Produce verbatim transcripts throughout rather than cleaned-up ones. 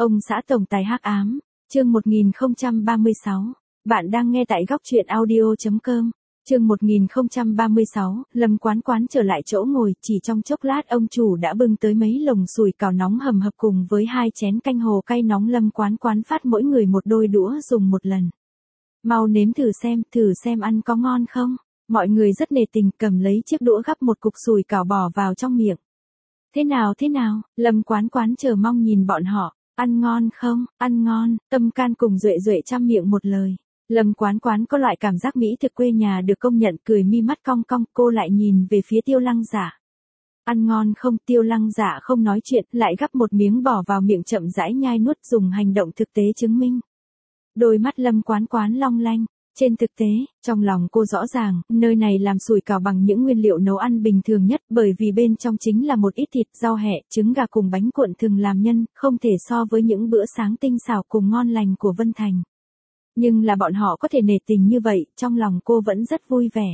Ông xã tổng tài hắc ám, chương một nghìn không trăm ba mươi sáu. Bạn đang nghe tại góc truyện audio chấm com. Chương một nghìn không trăm ba mươi sáu, Lâm Quán Quán trở lại chỗ ngồi, chỉ trong chốc lát ông chủ đã bưng tới mấy lồng sủi cảo nóng hầm hập cùng với hai chén canh hồ cay nóng. Lâm Quán Quán phát mỗi người một đôi đũa dùng một lần. Mau nếm thử xem, thử xem ăn có ngon không? Mọi người rất nề tình cầm lấy chiếc đũa gắp một cục sủi cảo bỏ vào trong miệng. Thế nào thế nào? Lâm Quán Quán chờ mong nhìn bọn họ. Ăn ngon không? Ăn ngon. Tâm Can cùng Duệ Duệ chăm miệng một lời. Lâm Quán Quán có loại cảm giác mỹ thực quê nhà được công nhận, cười mi mắt cong cong. Cô lại nhìn về phía Tiêu Lăng Dạ. Ăn ngon không? Tiêu Lăng Dạ không nói chuyện, lại gắp một miếng bỏ vào miệng chậm rãi nhai nuốt, dùng hành động thực tế chứng minh. Đôi mắt Lâm Quán Quán long lanh. Trên thực tế, trong lòng cô rõ ràng, nơi này làm sủi cảo bằng những nguyên liệu nấu ăn bình thường nhất, bởi vì bên trong chính là một ít thịt, rau hẹ, trứng gà cùng bánh cuộn thường làm nhân, không thể so với những bữa sáng tinh xảo cùng ngon lành của Vân Thành. Nhưng là bọn họ có thể nể tình như vậy, trong lòng cô vẫn rất vui vẻ.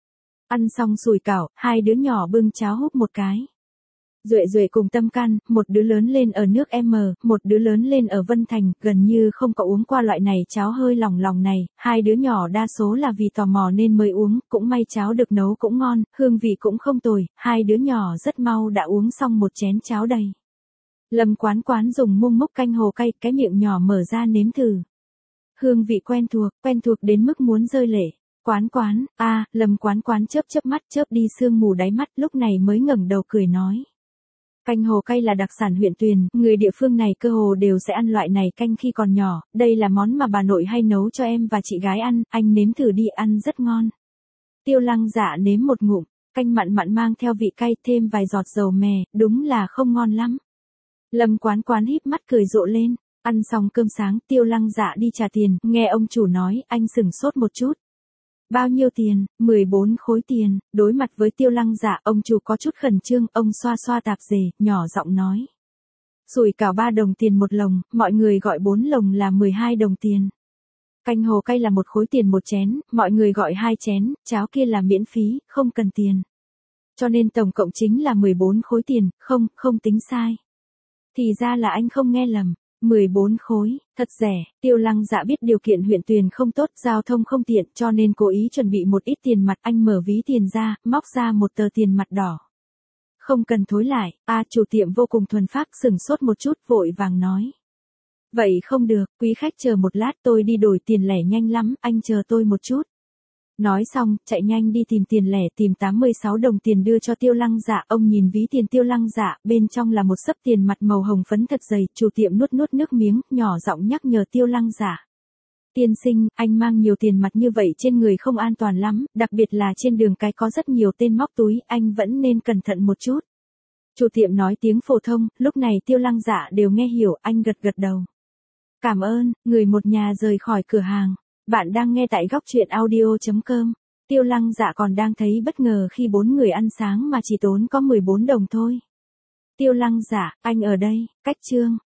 Ăn xong sủi cảo, hai đứa nhỏ bưng cháo húp một cái. Duệ Duệ cùng Tâm Can, một đứa lớn lên ở nước M, một đứa lớn lên ở Vân Thành, gần như không có uống qua loại này cháo hơi lỏng lỏng này, hai đứa nhỏ đa số là vì tò mò nên mới uống, cũng may cháo được nấu cũng ngon, hương vị cũng không tồi, hai đứa nhỏ rất mau đã uống xong một chén cháo đầy. Lâm Quán Quán dùng muỗng múc canh hồ cay, cái miệng nhỏ mở ra nếm thử. Hương vị quen thuộc, quen thuộc đến mức muốn rơi lệ. Quán Quán, a, à, Lâm Quán Quán chớp chớp mắt, chớp đi sương mù đáy mắt, lúc này mới ngẩng đầu cười nói. Canh hồ cay là đặc sản huyện Tuyền, người địa phương này cơ hồ đều sẽ ăn loại này canh khi còn nhỏ, đây là món mà bà nội hay nấu cho em và chị gái ăn, anh nếm thử đi, ăn rất ngon. Tiêu Lăng Dạ nếm một ngụm, canh mặn mặn mang theo vị cay, thêm vài giọt dầu mè, đúng là không ngon lắm. Lâm Quán Quán híp mắt cười rộ lên, ăn xong cơm sáng, Tiêu Lăng Dạ đi trả tiền, nghe ông chủ nói, anh sửng sốt một chút. Bao nhiêu tiền? mười bốn khối tiền. Đối mặt với Tiêu Lăng Dạ, ông chủ có chút khẩn trương, ông xoa xoa tạp dề, nhỏ giọng nói. Sủi cảo ba đồng tiền một lồng, mọi người gọi bốn lồng là mười hai đồng tiền. Canh hồ cay là một khối tiền một chén, mọi người gọi hai chén, cháo kia là miễn phí, không cần tiền. Cho nên tổng cộng chính là mười bốn khối tiền, không, không tính sai. Thì ra là anh không nghe lầm. mười bốn khối, thật rẻ. Tiêu Lăng Dạ biết điều kiện huyện Tuyền không tốt, giao thông không tiện, cho nên cố ý chuẩn bị một ít tiền mặt. Anh mở ví tiền ra, móc ra một tờ tiền mặt đỏ. Không cần thối lại. A, à, chủ tiệm vô cùng thuần phác, sửng sốt một chút, vội vàng nói. Vậy không được, quý khách chờ một lát, tôi đi đổi tiền lẻ nhanh lắm, anh chờ tôi một chút. Nói xong, chạy nhanh đi tìm tiền lẻ, tìm tám mươi sáu đồng tiền đưa cho Tiêu Lăng Dạ. Ông nhìn ví tiền Tiêu Lăng Dạ, bên trong là một xấp tiền mặt màu hồng phấn thật dày. Chủ tiệm nuốt nuốt nước miếng, nhỏ giọng nhắc nhở Tiêu Lăng Dạ. Tiên sinh, anh mang nhiều tiền mặt như vậy trên người không an toàn lắm, đặc biệt là trên đường cái có rất nhiều tên móc túi, anh vẫn nên cẩn thận một chút. Chủ tiệm nói tiếng phổ thông, lúc này Tiêu Lăng Dạ đều nghe hiểu, anh gật gật đầu. Cảm ơn, người một nhà rời khỏi cửa hàng. Bạn đang nghe tại góc truyện audio chấm com. Tiêu Lăng Dạ còn đang thấy bất ngờ khi bốn người ăn sáng mà chỉ tốn có mười bốn đồng thôi. Tiêu Lăng Dạ, anh ở đây, cách Trương.